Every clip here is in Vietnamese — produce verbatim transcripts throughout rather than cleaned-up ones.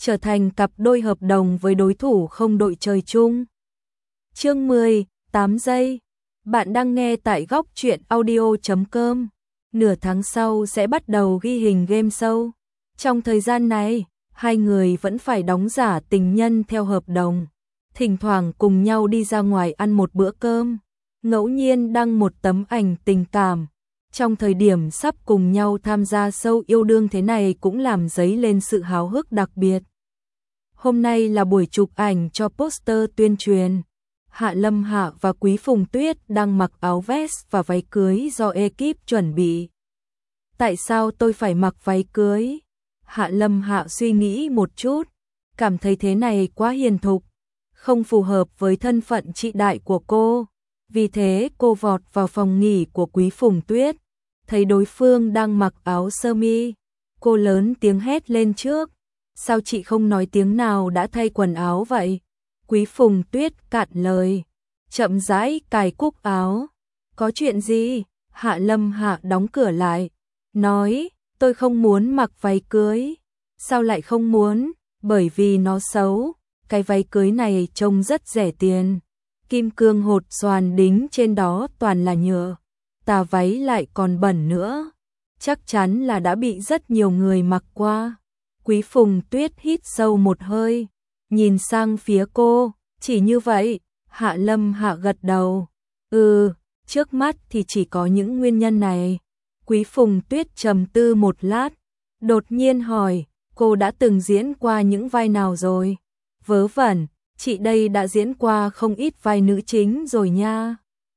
trở thành cặp đôi hợp đồng với đối thủ không đội trời chung. Chương mười, tám giây. Bạn đang nghe tại góc truyện audio chấm com. Nửa tháng sau sẽ bắt đầu ghi hình game show. Trong thời gian này, hai người vẫn phải đóng giả tình nhân theo hợp đồng. Thỉnh thoảng cùng nhau đi ra ngoài ăn một bữa cơm. Ngẫu nhiên đăng một tấm ảnh tình cảm. Trong thời điểm sắp cùng nhau tham gia show yêu đương thế này cũng làm dấy lên sự háo hức đặc biệt. Hôm nay là buổi chụp ảnh cho poster tuyên truyền. Hạ Lâm Hạ và Quý Phùng Tuyết đang mặc áo vest và váy cưới do ekip chuẩn bị. Tại sao tôi phải mặc váy cưới? Hạ Lâm Hạ suy nghĩ một chút, cảm thấy thế này quá hiền thục, không phù hợp với thân phận chị đại của cô. Vì thế cô vọt vào phòng nghỉ của Quý Phùng Tuyết, thấy đối phương đang mặc áo sơ mi. Cô lớn tiếng hét lên trước, sao chị không nói tiếng nào đã thay quần áo vậy? Quý Phùng Tuyết cạn lời, chậm rãi cài cúc áo. Có chuyện gì? Hạ Lâm Hạ đóng cửa lại, nói, tôi không muốn mặc váy cưới. Sao lại không muốn? Bởi vì nó xấu, cái váy cưới này trông rất rẻ tiền. Kim cương hột xoàn đính trên đó toàn là nhựa, tà váy lại còn bẩn nữa. Chắc chắn là đã bị rất nhiều người mặc qua. Quý Phùng Tuyết hít sâu một hơi, nhìn sang phía cô, chỉ như vậy. Hạ Lâm Hạ gật đầu, ừ, trước mắt thì chỉ có những nguyên nhân này. Quý Phùng Tuyết trầm tư một lát, đột nhiên hỏi, cô đã từng diễn qua những vai nào rồi? Vớ vẩn, chị đây đã diễn qua không ít vai nữ chính rồi nha.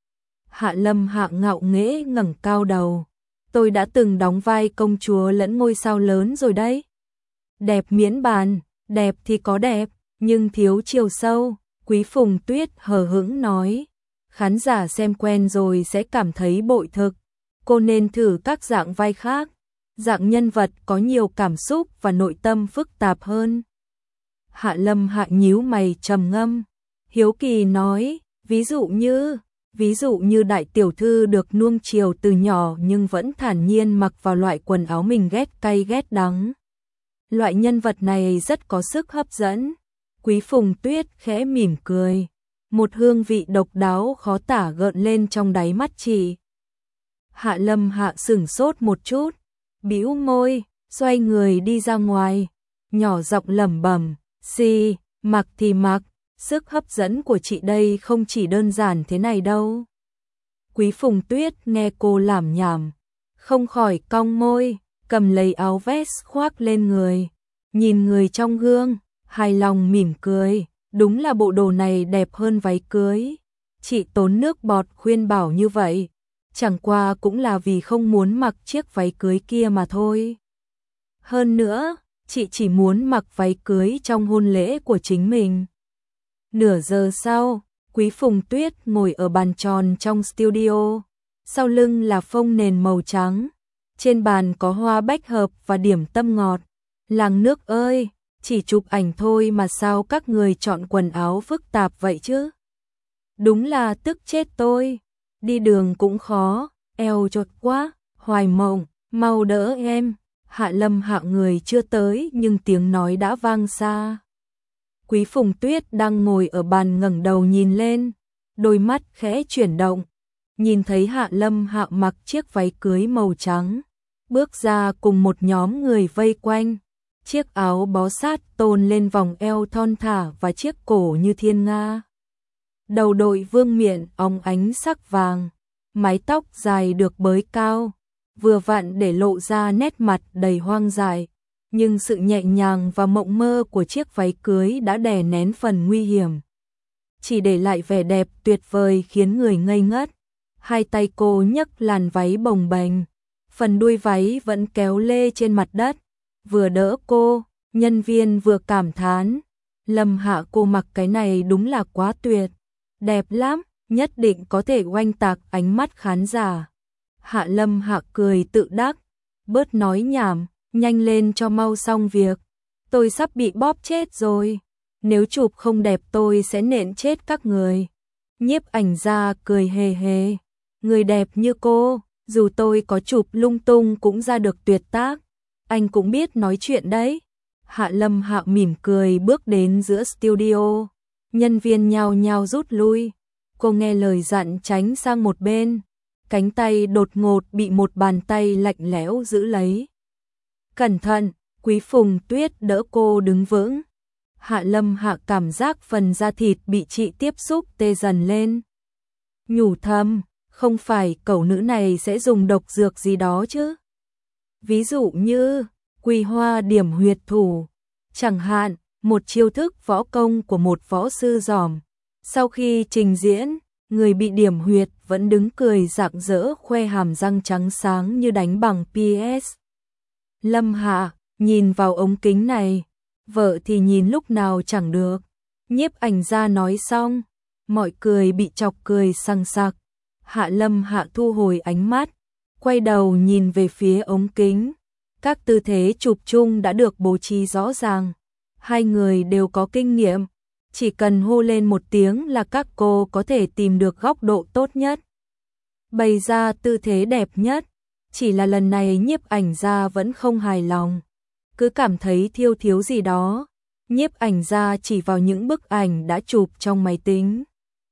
Hạ Lâm Hạ ngạo nghễ ngẩng cao đầu, tôi đã từng đóng vai công chúa lẫn ngôi sao lớn rồi đấy. Đẹp miễn bàn, đẹp thì có đẹp, nhưng thiếu chiều sâu. Quý Phùng Tuyết hờ hững nói, khán giả xem quen rồi sẽ cảm thấy bội thực. Cô nên thử các dạng vai khác, dạng nhân vật có nhiều cảm xúc và nội tâm phức tạp hơn. Hạ Lâm Hạ nhíu mày trầm ngâm, hiếu kỳ nói, ví dụ như, ví dụ như đại tiểu thư được nuông chiều từ nhỏ nhưng vẫn thản nhiên mặc vào loại quần áo mình ghét cay ghét đắng. Loại nhân vật này rất có sức hấp dẫn. Quý Phùng Tuyết khẽ mỉm cười, một hương vị độc đáo khó tả gợn lên trong đáy mắt chị. Hạ Lâm Hạ sửng sốt một chút, bĩu môi, xoay người đi ra ngoài, nhỏ giọng lẩm bẩm, xì, mặc thì mặc, sức hấp dẫn của chị đây không chỉ đơn giản thế này đâu. Quý Phùng Tuyết nghe cô lảm nhảm, không khỏi cong môi, cầm lấy áo vest khoác lên người, nhìn người trong gương, hài lòng mỉm cười, đúng là bộ đồ này đẹp hơn váy cưới. Chị tốn nước bọt khuyên bảo như vậy, chẳng qua cũng là vì không muốn mặc chiếc váy cưới kia mà thôi. Hơn nữa, chị chỉ muốn mặc váy cưới trong hôn lễ của chính mình. Nửa giờ sau, Quý Phùng Tuyết ngồi ở bàn tròn trong studio, sau lưng là phông nền màu trắng, trên bàn có hoa bách hợp và điểm tâm ngọt. Làng nước ơi, chỉ chụp ảnh thôi mà sao các người chọn quần áo phức tạp vậy chứ? Đúng là tức chết tôi, đi đường cũng khó, eo chột quá. Hoài Mộng, mau đỡ em. Hạ Lâm Hạ người chưa tới nhưng tiếng nói đã vang xa. Quý Phùng Tuyết đang ngồi ở bàn ngẩng đầu nhìn lên, đôi mắt khẽ chuyển động, nhìn thấy Hạ Lâm Hạ mặc chiếc váy cưới màu trắng, bước ra cùng một nhóm người vây quanh. Chiếc áo bó sát tôn lên vòng eo thon thả và chiếc cổ như thiên nga. Đầu đội vương miện óng ánh sắc vàng, mái tóc dài được bới cao, vừa vặn để lộ ra nét mặt đầy hoang dại, nhưng sự nhẹ nhàng và mộng mơ của chiếc váy cưới đã đè nén phần nguy hiểm, chỉ để lại vẻ đẹp tuyệt vời khiến người ngây ngất. Hai tay cô nhấc làn váy bồng bềnh, phần đuôi váy vẫn kéo lê trên mặt đất. Vừa đỡ cô, nhân viên vừa cảm thán, Lâm Hạ cô mặc cái này đúng là quá tuyệt, đẹp lắm, nhất định có thể oanh tạc ánh mắt khán giả. Hạ Lâm Hạ cười tự đắc, bớt nói nhảm, nhanh lên cho mau xong việc, tôi sắp bị bóp chết rồi, nếu chụp không đẹp tôi sẽ nện chết các người. Nhiếp ảnh gia cười hề hề, người đẹp như cô, dù tôi có chụp lung tung cũng ra được tuyệt tác. Anh cũng biết nói chuyện đấy. Hạ Lâm Hạ mỉm cười bước đến giữa studio. Nhân viên nhao nhao rút lui. Cô nghe lời dặn tránh sang một bên. Cánh tay đột ngột bị một bàn tay lạnh lẽo giữ lấy. Cẩn thận, Quý Phùng Tuyết đỡ cô đứng vững. Hạ Lâm Hạ cảm giác phần da thịt bị chị tiếp xúc tê dần lên. Nhủ thầm, không phải cẩu nữ này sẽ dùng độc dược gì đó chứ? Ví dụ như Quy Hoa điểm huyệt thủ, chẳng hạn, một chiêu thức võ công của một võ sư giỏi. Sau khi trình diễn, người bị điểm huyệt vẫn đứng cười rạng rỡ khoe hàm răng trắng sáng như đánh bằng pê ét. Lâm Hạ nhìn vào ống kính này, vợ thì nhìn lúc nào chẳng được. Nhiếp ảnh gia nói xong, mọi cười bị chọc cười sằng sặc. Hạ Lâm Hạ thu hồi ánh mắt, quay đầu nhìn về phía ống kính. Các tư thế chụp chung đã được bố trí rõ ràng. Hai người đều có kinh nghiệm, chỉ cần hô lên một tiếng là các cô có thể tìm được góc độ tốt nhất, bày ra tư thế đẹp nhất. Chỉ là lần này nhiếp ảnh gia vẫn không hài lòng, cứ cảm thấy thiếu thiếu gì đó. Nhiếp ảnh gia chỉ vào những bức ảnh đã chụp trong máy tính,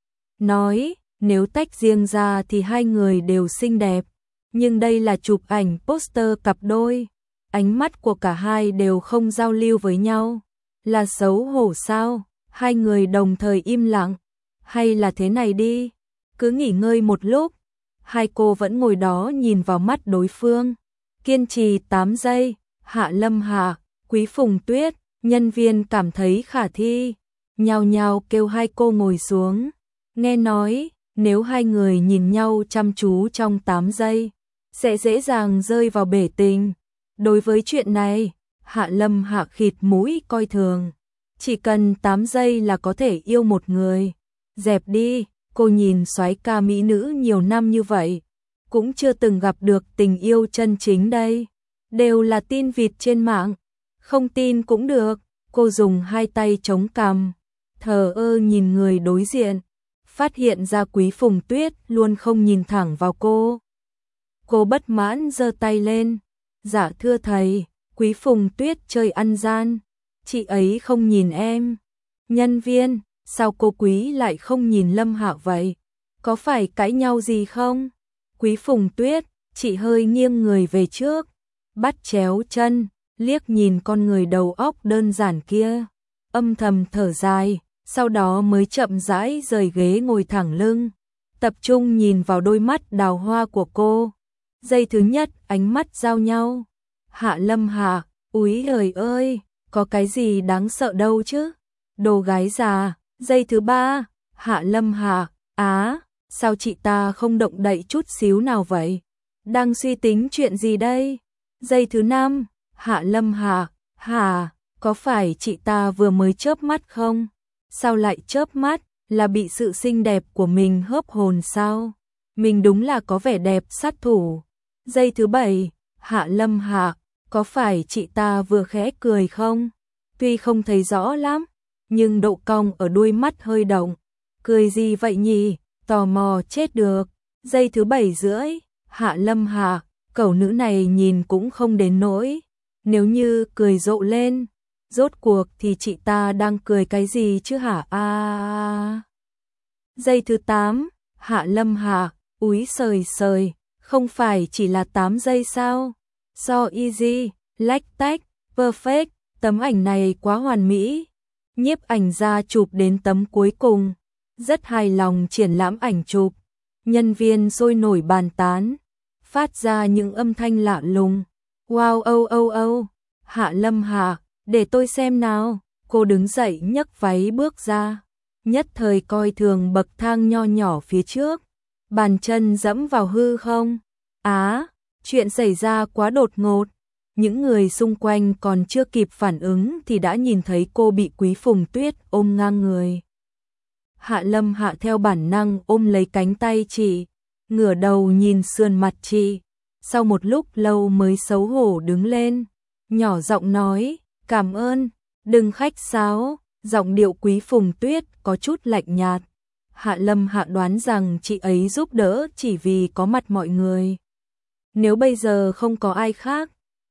nói nếu tách riêng ra thì hai người đều xinh đẹp, nhưng đây là chụp ảnh poster cặp đôi, ánh mắt của cả hai đều không giao lưu với nhau. Là xấu hổ sao? Hai người đồng thời im lặng. Hay là thế này đi, cứ nghỉ ngơi một lúc. Hai cô vẫn ngồi đó nhìn vào mắt đối phương, kiên trì tám giây. Hạ Lâm Hạ, Quý Phùng Tuyết, nhân viên cảm thấy khả thi, nhao nhao kêu hai cô ngồi xuống. Nghe nói, nếu hai người nhìn nhau chăm chú trong tám giây, sẽ dễ dàng rơi vào bể tình. Đối với chuyện này, Hạ Lâm Hạ khịt mũi coi thường. Chỉ cần tám giây là có thể yêu một người. Dẹp đi, cô nhìn soái ca mỹ nữ nhiều năm như vậy, cũng chưa từng gặp được tình yêu chân chính đây. Đều là tin vịt trên mạng. Không tin cũng được. Cô dùng hai tay chống cằm, thờ ơ nhìn người đối diện. Phát hiện ra Quý Phùng Tuyết luôn không nhìn thẳng vào cô. Cô bất mãn giơ tay lên. Dạ thưa thầy, Quý Phùng Tuyết chơi ăn gian, chị ấy không nhìn em. Nhân viên, sao cô Quý lại không nhìn Lâm Hạ vậy? Có phải cãi nhau gì không? Quý Phùng Tuyết, chị hơi nghiêng người về trước, bắt chéo chân, liếc nhìn con người đầu óc đơn giản kia, âm thầm thở dài, sau đó mới chậm rãi rời ghế ngồi thẳng lưng, tập trung nhìn vào đôi mắt đào hoa của cô. Giây thứ nhất, ánh mắt giao nhau. Hạ Lâm Hạ, úi giời ơi, có cái gì đáng sợ đâu chứ? Đồ gái già. Giây thứ ba, Hạ Lâm Hạ, á, sao chị ta không động đậy chút xíu nào vậy? Đang suy tính chuyện gì đây? Giây thứ năm, Hạ Lâm Hạ, hả, có phải chị ta vừa mới chớp mắt không? Sao lại chớp mắt, là bị sự xinh đẹp của mình hớp hồn sao? Mình đúng là có vẻ đẹp sát thủ. Giây thứ bảy, Hạ Lâm Hạ, có phải chị ta vừa khẽ cười không? Tuy không thấy rõ lắm, nhưng độ cong ở đuôi mắt hơi động. Cười gì vậy nhỉ? Tò mò chết được. Giây thứ bảy rưỡi, Hạ Lâm Hạ, cẩu nữ này nhìn cũng không đến nỗi. Nếu như cười rộ lên, rốt cuộc thì chị ta đang cười cái gì chứ hả? À, à. Giây thứ tám, Hạ Lâm Hạ, úi sời sời, không phải chỉ là tám giây sao? So easy, lách tách, perfect, tấm ảnh này quá hoàn mỹ. Nhiếp ảnh gia chụp đến tấm cuối cùng, rất hài lòng triển lãm ảnh chụp. Nhân viên sôi nổi bàn tán, phát ra những âm thanh lạ lùng. Wow, âu âu âu, Hạ Lâm Hạ, để tôi xem nào. Cô đứng dậy nhấc váy bước ra, nhất thời coi thường bậc thang nho nhỏ phía trước, bàn chân dẫm vào hư không. Á, chuyện xảy ra quá đột ngột. Những người xung quanh còn chưa kịp phản ứng thì đã nhìn thấy cô bị Quý Phùng Tuyết ôm ngang người. Hạ Lâm Hạ theo bản năng ôm lấy cánh tay chị, ngửa đầu nhìn sườn mặt chị, sau một lúc lâu mới xấu hổ đứng lên, nhỏ giọng nói, cảm ơn, đừng khách sáo. Giọng điệu Quý Phùng Tuyết có chút lạnh nhạt. Hạ Lâm Hạ đoán rằng chị ấy giúp đỡ chỉ vì có mặt mọi người. Nếu bây giờ không có ai khác,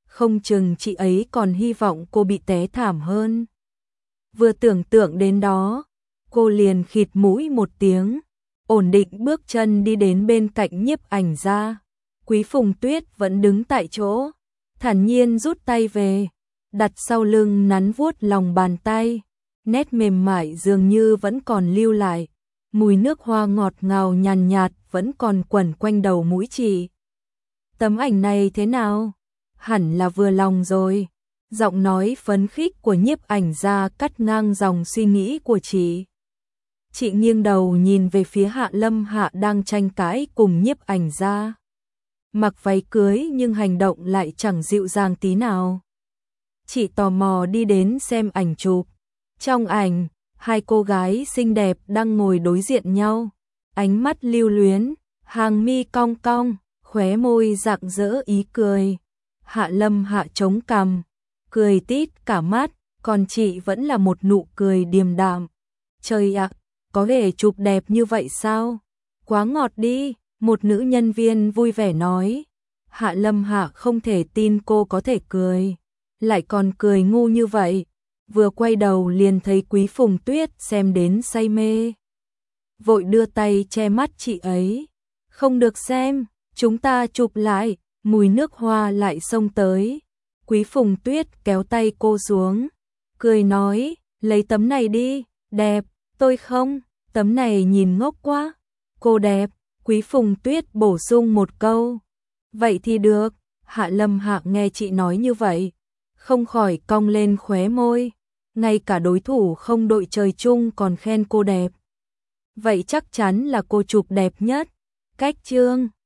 không chừng chị ấy còn hy vọng cô bị té thảm hơn. Vừa tưởng tượng đến đó, cô liền khịt mũi một tiếng, ổn định bước chân đi đến bên cạnh Nhiếp Ảnh Gia. Quý Phùng Tuyết vẫn đứng tại chỗ, thản nhiên rút tay về, đặt sau lưng nắn vuốt lòng bàn tay, nét mềm mại dường như vẫn còn lưu lại, mùi nước hoa ngọt ngào nhàn nhạt vẫn còn quẩn quanh đầu mũi chị. Tấm ảnh này thế nào? Hẳn là vừa lòng rồi. Giọng nói phấn khích của Nhiếp Ảnh Gia cắt ngang dòng suy nghĩ của chị. Chị nghiêng đầu nhìn về phía Hạ Lâm Hạ đang tranh cãi cùng Nhiếp Ảnh Gia. Mặc váy cưới nhưng hành động lại chẳng dịu dàng tí nào. Chị tò mò đi đến xem ảnh chụp. Trong ảnh, hai cô gái xinh đẹp đang ngồi đối diện nhau, ánh mắt lưu luyến, hàng mi cong cong, khóe môi rạng rỡ ý cười. Hạ Lâm Hạ chống cằm, cười tít cả mắt, còn chị vẫn là một nụ cười điềm đạm. Trời ạ, có thể chụp đẹp như vậy sao? Quá ngọt đi, một nữ nhân viên vui vẻ nói. Hạ Lâm Hạ không thể tin cô có thể cười, lại còn cười ngu như vậy. Vừa quay đầu liền thấy Quý Phùng Tuyết xem đến say mê. Vội đưa tay che mắt chị ấy. Không được xem, chúng ta chụp lại, mùi nước hoa lại xông tới. Quý Phùng Tuyết kéo tay cô xuống, cười nói, lấy tấm này đi, đẹp. Tôi không, tấm này nhìn ngốc quá. Cô đẹp. Quý Phùng Tuyết bổ sung một câu. Vậy thì được. Hạ Lâm Hạ nghe chị nói như vậy, không khỏi cong lên khóe môi. Ngay cả đối thủ không đội trời chung còn khen cô đẹp. Vậy chắc chắn là cô chụp đẹp nhất. Cách chương